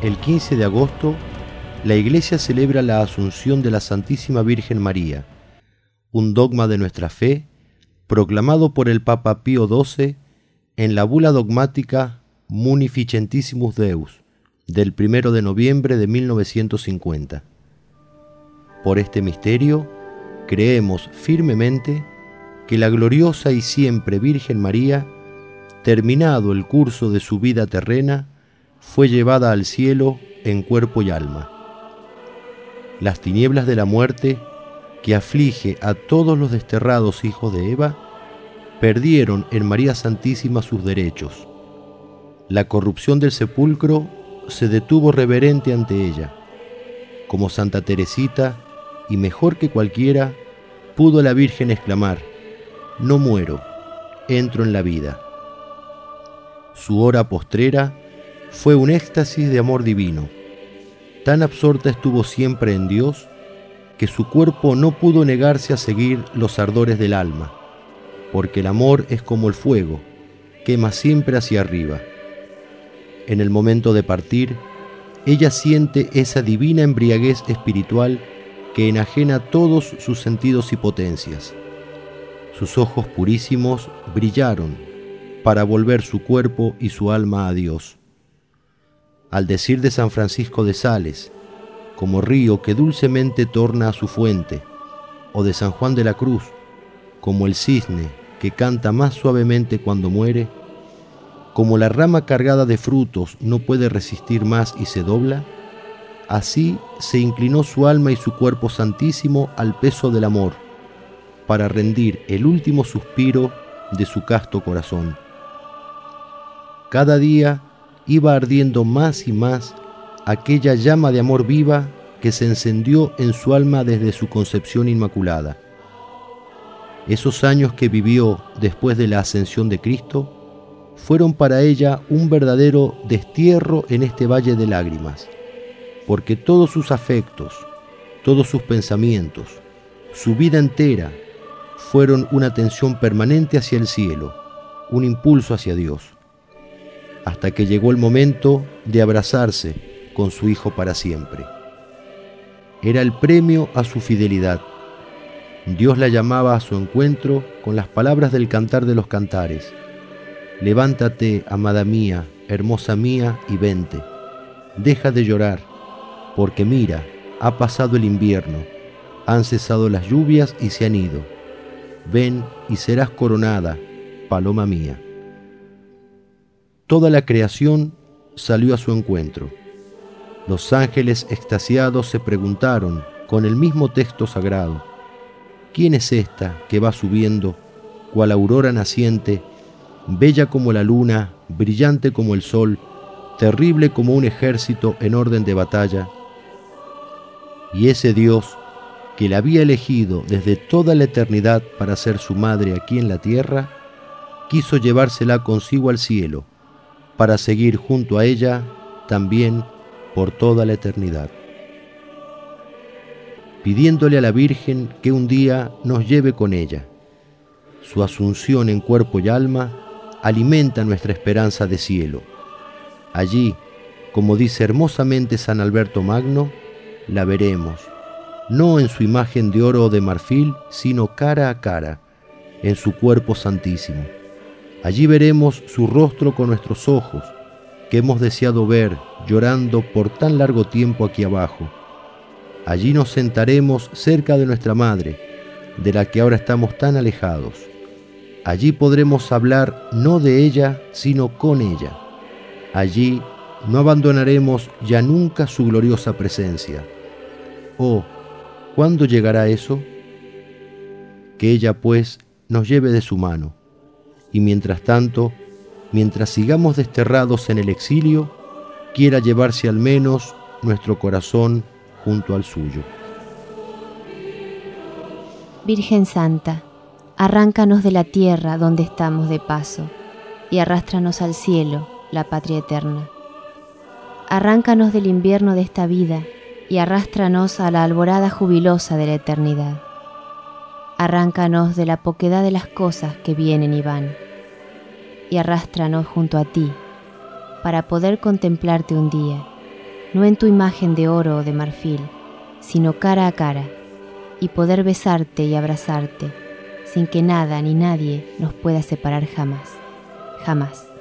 el 15 de agosto, la Iglesia celebra la Asunción de la Santísima Virgen María, un dogma de nuestra fe proclamado por el Papa Pío XII en la bula dogmática Munificentissimus Deus del 1 de noviembre de 1950. Por este misterio, creemos firmemente que la gloriosa y siempre Virgen María, terminado el curso de su vida terrena, fue llevada al cielo en cuerpo y alma. Las tinieblas de la muerte, que aflige a todos los desterrados hijos de Eva, perdieron en María Santísima sus derechos. La corrupción del sepulcro se detuvo reverente ante ella. Como Santa Teresita, y mejor que cualquiera, pudo la Virgen exclamar: «No muero, entro en la vida». Su hora postrera fue un éxtasis de amor divino. Tan absorta estuvo siempre en Dios que su cuerpo no pudo negarse a seguir los ardores del alma, porque el amor es como el fuego, quema siempre hacia arriba. En el momento de partir, ella siente esa divina embriaguez espiritual que enajena todos sus sentidos y potencias. Sus ojos purísimos brillaron para volver su cuerpo y su alma a Dios. Al decir de San Francisco de Sales, como río que dulcemente torna a su fuente, o de San Juan de la Cruz, como el cisne que canta más suavemente cuando muere, como la rama cargada de frutos no puede resistir más y se dobla, así se inclinó su alma y su cuerpo santísimo al peso del amor, para rendir el último suspiro de su casto corazón. Cada día iba ardiendo más y más aquella llama de amor viva que se encendió en su alma desde su concepción inmaculada. Esos años que vivió después de la ascensión de Cristo fueron para ella un verdadero destierro en este valle de lágrimas, porque todos sus afectos, todos sus pensamientos, su vida entera fueron una tensión permanente hacia el cielo, un impulso hacia Dios, hasta que llegó el momento de abrazarse con su Hijo para siempre. Era el premio a su fidelidad. Dios la llamaba a su encuentro con las palabras del Cantar de los Cantares: «Levántate, amada mía, hermosa mía, y vente. Deja de llorar, porque mira, ha pasado el invierno, han cesado las lluvias y se han ido. Ven y serás coronada, paloma mía». Toda la creación salió a su encuentro. Los ángeles extasiados se preguntaron con el mismo texto sagrado: ¿quién es esta que va subiendo, cual aurora naciente, bella como la luna, brillante como el sol, terrible como un ejército en orden de batalla? Y ese Dios, que la había elegido desde toda la eternidad para ser su madre aquí en la tierra, quiso llevársela consigo al cielo, para seguir junto a ella también por toda la eternidad. Pidiéndole a la Virgen que un día nos lleve con ella. Su asunción en cuerpo y alma alimenta nuestra esperanza de cielo. Allí, como dice hermosamente San Alberto Magno, la veremos, no en su imagen de oro o de marfil, sino cara a cara, en su cuerpo santísimo. Allí veremos su rostro con nuestros ojos, que hemos deseado ver llorando por tan largo tiempo aquí abajo. Allí nos sentaremos cerca de nuestra Madre, de la que ahora estamos tan alejados. Allí podremos hablar no de ella, sino con ella. Allí no abandonaremos ya nunca su gloriosa presencia. Oh, ¿cuándo llegará eso? Que ella, pues, nos lleve de su mano. Y mientras tanto, mientras sigamos desterrados en el exilio, quiera llevarse al menos nuestro corazón junto al suyo. Virgen Santa, arráncanos de la tierra donde estamos de paso y arrástranos al cielo, la patria eterna. Arráncanos del invierno de esta vida y arrástranos a la alborada jubilosa de la eternidad. Arráncanos de la poquedad de las cosas que vienen y van, y arrástranos junto a ti, para poder contemplarte un día no en tu imagen de oro o de marfil, sino cara a cara, y poder besarte y abrazarte, sin que nada ni nadie nos pueda separar jamás, jamás.